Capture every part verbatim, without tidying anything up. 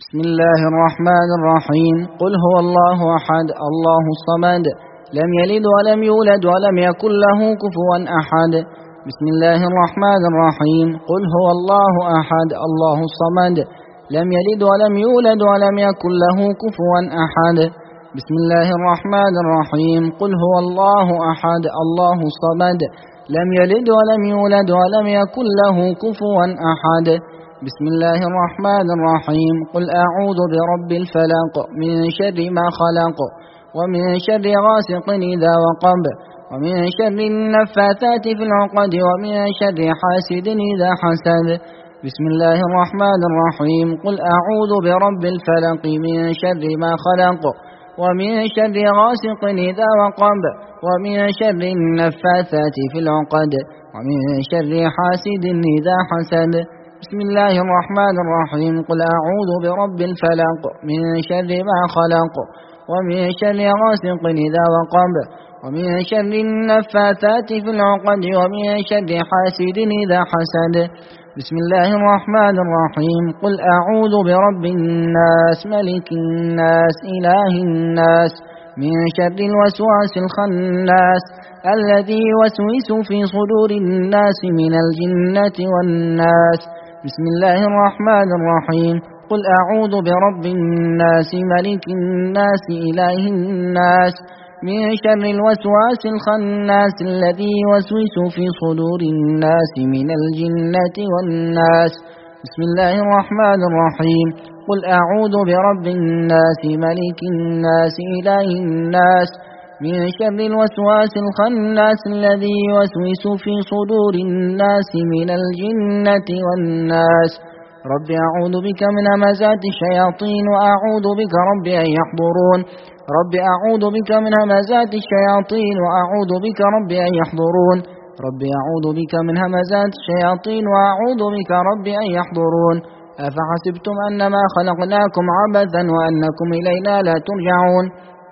بسم الله الرحمن الرحيم. قل هو الله أحد الله الصمد لم يلد ولم يولد ولم يكن له كفوا أحد. بسم الله الرحمن الرحيم. قل هو الله أحد الله الصمد لم يلد ولم يولد ولم يكن له كفوا أحد. بسم الله الرحمن الرحيم. قل هو الله أحد الله الصمد لم يلد ولم يولد ولم يكن له كفوا أحد. بسم الله الرحمن الرحيم. قل أعوذ برب الفلق من شر ما خلق ومن شر غاسق إذا وقب ومن شر النفاثات في العقد ومن شر حاسد إذا حسد. بسم الله الرحمن الرحيم. قل أعوذ برب الفلق من شر ما خلق ومن شر غاسق إذا وقب ومن شر النفاثات في العقد ومن شر حاسد إذا حسد. بسم الله الرحمن الرحيم. قل أعوذ برب الفلق من شر ما خلق ومن شر غاسق إذا وقب ومن شر النفاثات في العقد ومن شر حاسد إذا حسد. بسم الله الرحمن الرحيم. قل أعوذ برب الناس ملك الناس إله الناس من شر الوسواس الخناس الذي يوسوس في صدور الناس من الجنة والناس. بسم الله الرحمن الرحيم. قل أعوذ برب الناس ملك الناس إله الناس من شر الوسواس الخناس الذي يوسوس في صدور الناس من الجنة والناس. بسم الله الرحمن الرحيم. قل أعوذ برب الناس ملك الناس إله الناس من شر الوسواس الخناس الذي يوسوس في صدور الناس من الجنة والناس. رب أعوذ بك من همزات الشياطين وأعوذ بك رب أن يحضرون. رب أعوذ بك من همزات الشياطين وأعوذ بك رب أن يحضرون. رب أعوذ بك من همزات الشياطين وأعوذ بك رب أن يحضرون. أفحسبتم أنما خلقناكم عبثا وأنكم إلينا لا ترجعون.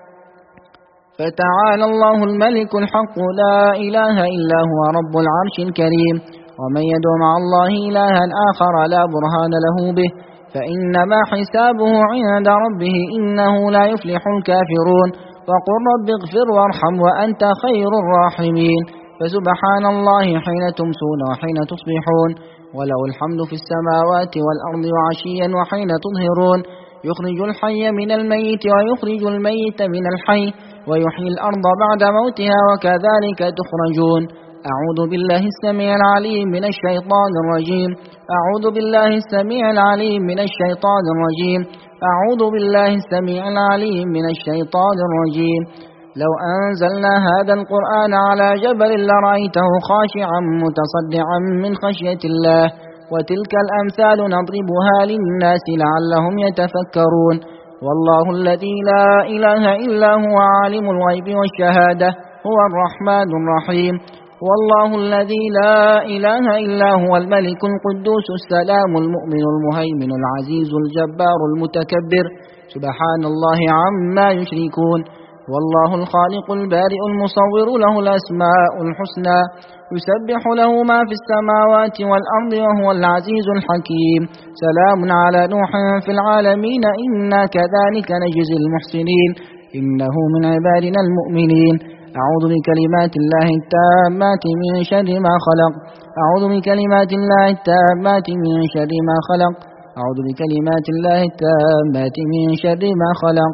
فتعالى الله الملك الحق لا إله إلا هو رب العرش الكريم. ومن يدع مع الله إلها آخر لا برهان له به فإنما حسابه عند ربه إنه لا يفلح الكافرون. وقل رب اغفر وارحم وأنت خير الراحمين. فسبحان الله حين تمسون وحين تصبحون وله الحمد في السماوات والأرض وعشيا وحين تظهرون. يخرج الحي من الميت ويخرج الميت من الحي ويحيي الأرض بعد موتها وكذلك تخرجون. أعوذ بالله السميع العليم من الشيطان الرجيم. أعوذ بالله السميع العليم من الشيطان الرجيم. أعوذ بالله السميع العليم من الشيطان الرجيم. لو أنزلنا هذا القرآن على جبل لرأيته خاشعا متصدعا من خشية الله. وتلك الأمثال نضربها للناس لعلهم يتفكرون. والله الذي لا إله إلا هو عالم الغيب والشهادة هو الرحمن الرحيم. والله الذي لا إله إلا هو الملك القدوس السلام المؤمن المهيمن العزيز الجبار المتكبر سبحان الله عما يشركون. والله الخالق البارئ المصور له الأسماء الحسنى يسبح له ما في السماوات والأرض وهو العزيز الحكيم. سلام على نوح في العالمين إنا كذلك نجزي المحسنين إنه من عبادنا المؤمنين. أعوذ بكلمات الله التامات من شر ما خلق. أعوذ بكلمات الله التامات من شر ما خلق. أعوذ بكلمات الله التامات من شر ما خلق.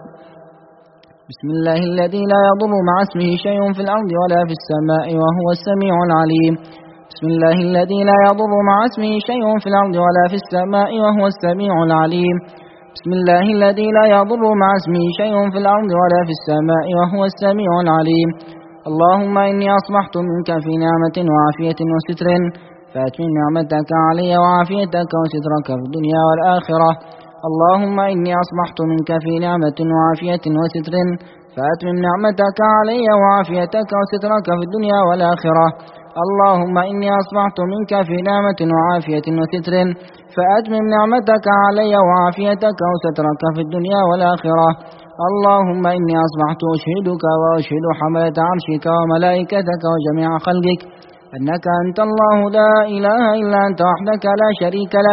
بسم الله الذي لا يضر مع اسمه شيء في الأرض ولا في السماء وهو السميع العليم. بسم الله الذي لا يضر مع اسمه شيء في الأرض ولا في السماء وهو السميع العليم. بسم الله الذي لا يضر مع اسمه شيء في الأرض ولا في السماء وهو السميع العليم. اللهم إني أصبحت منك في نعمة وعافية وستر فأتمم نعمتك علي وعافيتك وسترك في الدنيا والآخرة. اللهم إني أصبحت منك في نعمة وعافية وستر فأتمم نعمتك علي وعافيتك وسترك في الدنيا والآخرة. اللهم إني أصبحت منك في نعمة وعافية وستر فأتمم نعمتك علي وعافيتك وسترك في الدنيا والآخرة. اللهم إني أصبحت أشهدك وأشهد حملة عرشك وملائكتك وجميع خلقك أنك أنت الله لا إله إلا أنت وحدك لا شريك لك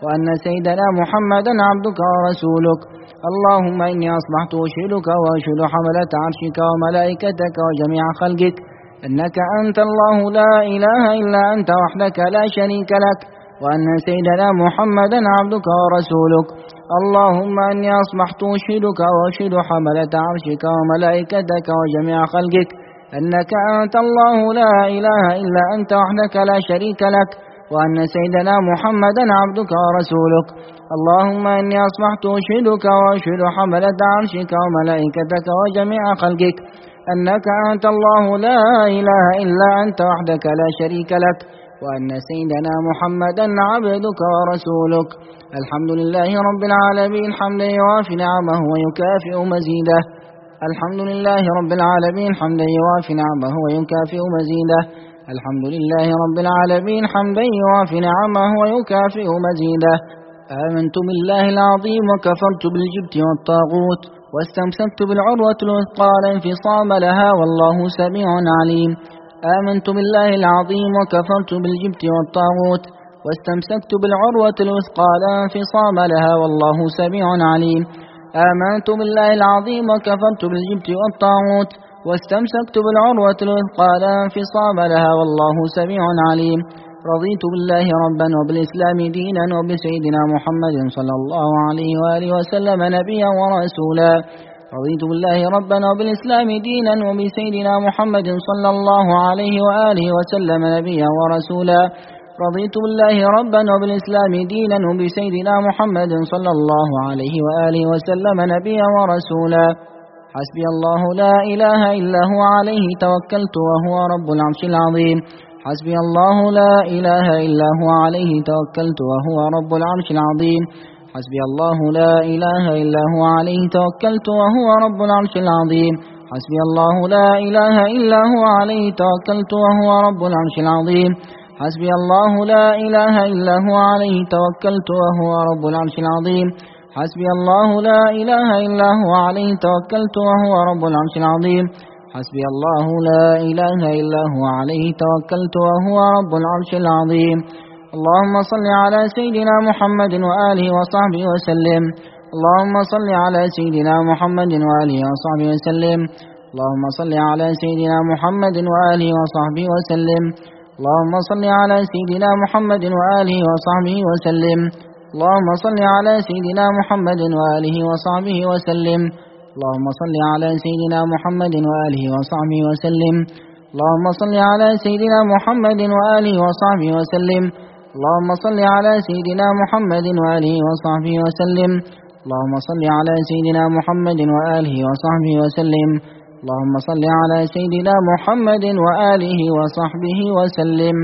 وأن سيدنا محمدا عبدك ورسولك. اللهم إني أصبحت أشهدك وأشهد حملة عرشك وملائكتك وجميع خلقك أنك أنت الله لا إله إلا أنت وحدك لا شريك لك، وأن سيدنا محمدا عبدك ورسولك. اللهم إني أصبحت أشهدك وأشهد حملة عرشك وملائكتك وجميع خلقك أنك أنت الله لا إله إلا أنت وحدك لا شريك لك، وأن سيدنا محمدا عبدك ورسولك. اللهم إني أصبحت أشهدك وأشهد حملة عرشك وملائكتك وجميع خلقك أنك أنت الله لا إله إلا أنت وحدك لا شريك لك، وأن سيدنا محمدا عبدك ورسولك. الحمد لله رب العالمين حمدا يوافي نعمه ويكافئ مزيده. الحمد لله رب العالمين حمدا يوافي نعمه ويكافئ مزيده. الحمد لله رب العالمين حمدا يوافي نعمه ويكافئ مزيده. آمنت بالله العظيم وكفرت بالجبت والطاغوت واستمسكت بالعروة الوثقى لا انفصام لها والله سميع عليم. آمنت بالله العظيم وكفرت بالجبت والطاغوت واستمسكت بالعروة الوثقى لا انفصام لها والله سميع عليم. آمنت بالله العظيم وكفرت بالجبت والطاغوت واستمسكت بالعروة الوثقى لا انفصام لها والله سميع عليم. رضيت بالله ربا وبالإسلام دينا وبسيدنا محمد صلى الله عليه وآله وسلم نبيا ورسولا. رضيت بالله ربا وبالإسلام دينا وبسيدنا محمد صلى الله عليه وآله وسلم نبيا ورسولا. رضيت بالله ربا وبالإسلام دينا وبسيدنا محمد صلى الله عليه وآله وسلم نبيا ورسولا. حسبي الله لا إله إلا هو عليه توكلت وهو رب العرش العظيم. حسبي الله لا إله إلا هو عليه توكلت وهو رب العرش العظيم. حسبي الله لا إله إلا هو عليه توكلت وهو رب العرش العظيم. حسبي الله لا إله إلا هو عليه توكلت وهو رب العرش العظيم. حسبي الله لا إله إلا هو عليه توكلت وهو رب العرش العظيم. حسبي الله لا إله إلا هو عليه توكلت وهو رب العرش العظيم. حسبي الله لا إله إلا هو عليه توكلت وهو رب العرش العظيم. اللهم صل على سيدنا محمد وآله وصحبه وسلم. اللهم صل على سيدنا محمد وآله وصحبه وسلم. اللهم صل على سيدنا محمد وآله وصحبه وسلم. اللهم صل على سيدنا محمد وآله وصحبه وسلم. اللهم صل على سيدنا محمد وآله وصحبه وسلم. اللهم صل على سيدنا محمد وآله وصحبه وسلم. اللهم صل على سيدنا محمد وآله وصحبه وسلم. اللهم صل على سيدنا محمد وآله وصحبه وسلم. اللهم صل على سيدنا محمد وآله وصحبه وسلم. اللهم صل على سيدنا محمد وآله وصحبه وسلم.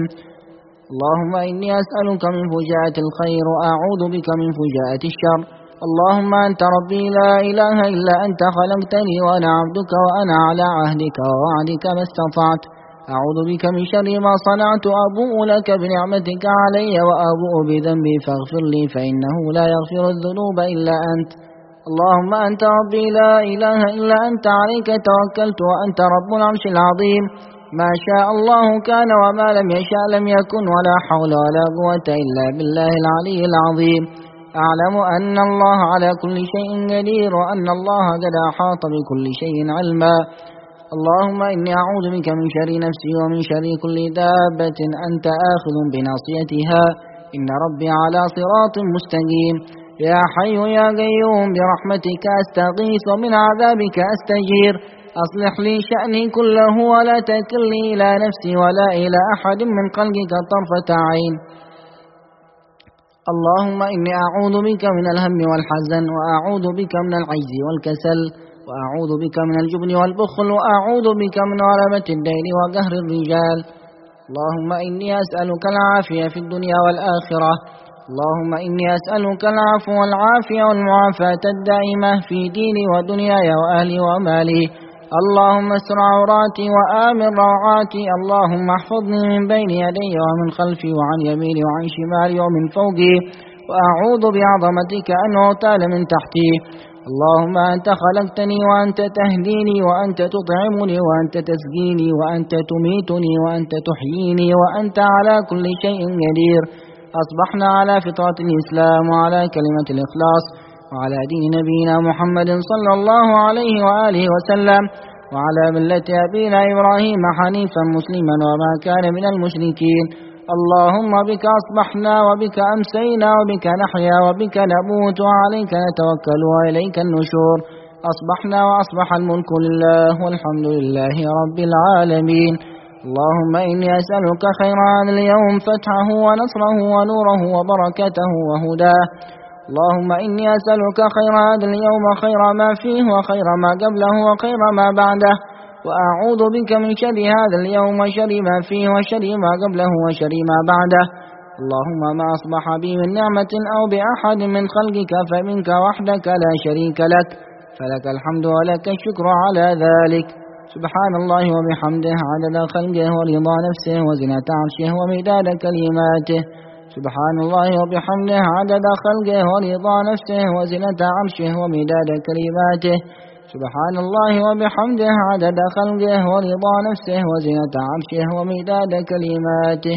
اللهم إني أسألك من فجاءة الخير وأعوذ بك من فجاءة الشر. اللهم أنت ربي لا إله إلا أنت خلقتني وأنا عبدك وأنا على عهدك ووعدك ما استطعت. أعوذ بك من شر ما صنعت أبوء لك بنعمتك علي وأبوء بذنبي فاغفر لي فإنه لا يغفر الذنوب إلا أنت. اللهم أنت ربي لا إله إلا أنت عليك توكلت وأنت رب العرش العظيم. ما شاء الله كان وما لم يشاء لم يكن ولا حول ولا قوة إلا بالله العلي العظيم. أعلم أن الله على كل شيء قدير وأن الله قد أحاط بكل شيء علما. اللهم إني أعوذ بك من شر نفسي ومن شر كل دابة أنت آخذ بناصيتها إن ربي على صراط مستقيم. يا حي يا قيوم برحمتك أستغيث ومن عذابك أستجير. أصلح لي شأني كله ولا تكلني إلى نفسي ولا إلى أحد من خلقك طرفة عين. اللهم إني أعوذ بك من الهم والحزن وأعوذ بك من العجز والكسل وأعوذ بك من الجبن والبخل وأعوذ بك من غلبة الدين وقهر الرجال. اللهم إني أسألك العافية في الدنيا والآخرة. اللهم إني أسألك العفو والعافية والمعافاة الدائمة في ديني ودنياي وأهلي ومالي. اللهم استر عوراتي وآمن روعاتي. اللهم احفظني من بين يدي ومن خلفي وعن يميني وعن شمالي ومن فوقي وأعوذ بعظمتك أن أغتال من تحتي. اللهم أنت خلقتني وأنت تهديني وأنت تطعمني وأنت تسقيني وأنت تميتني وأنت تحييني وأنت على كل شيء قدير. أصبحنا على فطرة الإسلام وعلى كلمة الإخلاص وعلى دين نبينا محمد صلى الله عليه وآله وسلم وعلى ملة أبينا إبراهيم حنيفا مسلما وما كان من المشركين. اللهم بك أصبحنا وبك أمسينا وبك نحيا وبك نموت وعليك نتوكل وإليك النشور. أصبحنا وأصبح الملك لله والحمد لله رب العالمين. اللهم إني أسألك خير هذا اليوم فتحه ونصره ونوره وبركته وهداه. اللهم إني أسألك خير هذا اليوم خير ما فيه وخير ما قبله وخير ما بعده، وأعوذ بك من شر هذا اليوم وشر ما فيه وشر ما قبله وشر ما بعده. اللهم ما أصبح بي من نعمة أو بأحد من خلقك فمنك وحدك لا شريك لك، فلك الحمد ولك الشكر على ذلك. سبحان الله وبحمده عدد خلقه ورضا نفسه وزنة عرشه ومداد كلماته. سبحان الله وبحمده عدد خلقه ورضا نفسه وزنة عرشه ومداد كلماته. سبحان الله وبحمده عدد خلقه ورضا نفسه وزنة عرشه ومداد كلماته.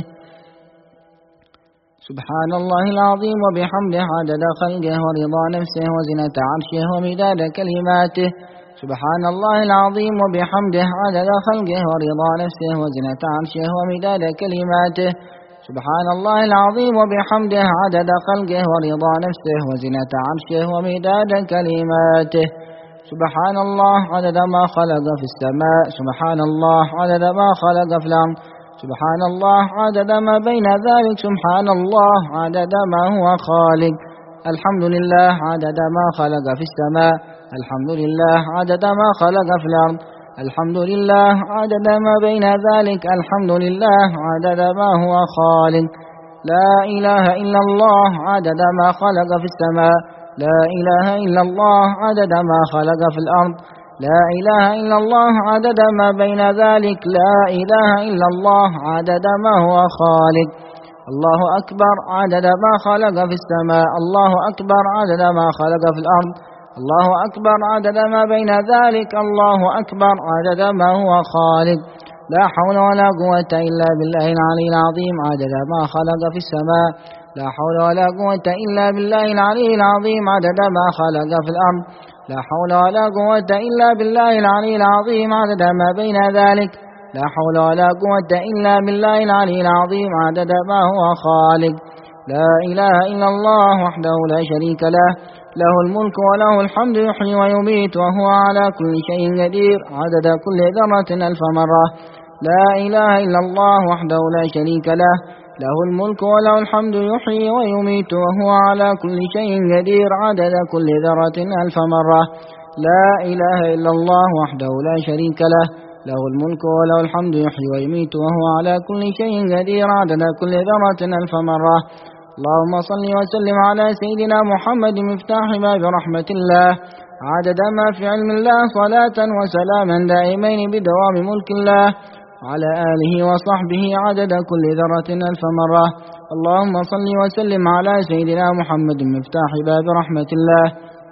سبحان الله العظيم وبحمده عدد خلقه ورضا نفسه وزنة عرشه ومداد كلماته. سبحان الله العظيم وبحمده عدد خلقه ورضا نفسه وزنة عرشه ومداد كلماته. سبحان الله العظيم وبحمده عدد خلقه ورضا نفسه وزنة عرشه ومداد كلماته. سبحان الله عدد ما خلق في السماء. سبحان الله عدد ما خلق في الأرض. سبحان الله عدد ما بين ذلك. سبحان الله عدد ما هو خالق. الحمد لله عدد ما خلق في السماء. الحمد لله عدد ما خلق في الأرض. الحمد لله عدد ما بين ذلك. الحمد لله عدد ما هو خالق. لا إله إلا الله عدد ما خلق في السماء. لا إله إلا الله عدد ما خلق في الأرض. لا إله إلا الله عدد ما بين ذلك. لا إله إلا الله عدد ما هو خالق. الله أكبر عدد ما خلق في السماء. الله أكبر عدد ما خلق في الأرض. الله أكبر عدد ما بين ذلك. الله أكبر عدد ما هو خالق. لا حول ولا قوة إلا بالله العلي العظيم عدد ما خلق في السماء. لا حول ولا قوة إلا بالله العلي العظيم عدد ما خلق في الأرض. لا حول ولا قوة إلا بالله العلي العظيم عدد ما بين ذلك. لا حول ولا قوة إلا بالله العلي العظيم عدد ما هو خالق. لا إله إلا الله وحده لا شريك له، له الملك وله الحمد يحيي ويميت وهو على كل شيء قدير عدد كل ذرة ألف مرة. لا إله إلا الله وحده لا شريك له، له الملك وله الحمد يحيي ويميت وهو على كل شيء قدير عدد كل ذرة ألف مرة. لا إله إلا الله وحده لا شريك له، له الملك وله الحمد يحيي ويميت وهو على كل شيء قدير عدد كل ذرة ألف مرة. اللهم صل وسلم على سيدنا محمد مفتاح باب رحمة الله عدد ما في علم الله صلاة وسلاما دائمين بدوام ملك الله، وعلى آله وصحبه عدد كل ذرة ألف مرة. اللهم صل وسلم على سيدنا محمد مفتاح باب رحمة الله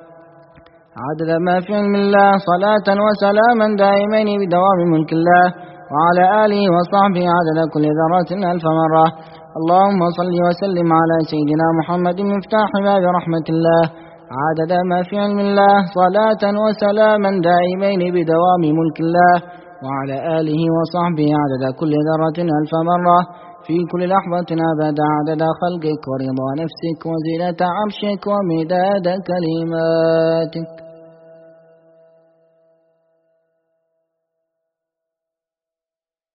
عدد ما في علم الله صلاة وسلاما دائمين بدوام ملك الله، وعلى آله وصحبه عدد كل ذرة ألف مرة. اللهم صل وسلم على سيدنا محمد مفتاح باب رحمة الله عدد ما في علم الله صلاة وسلاما دائمين بدوام ملك الله، وعلى آله وصحبه عدد كل ذرة ألف مرة في كل لحظة أبدا عدد خلقك ورضا نفسك وزنة عرشك ومداد كلماتك.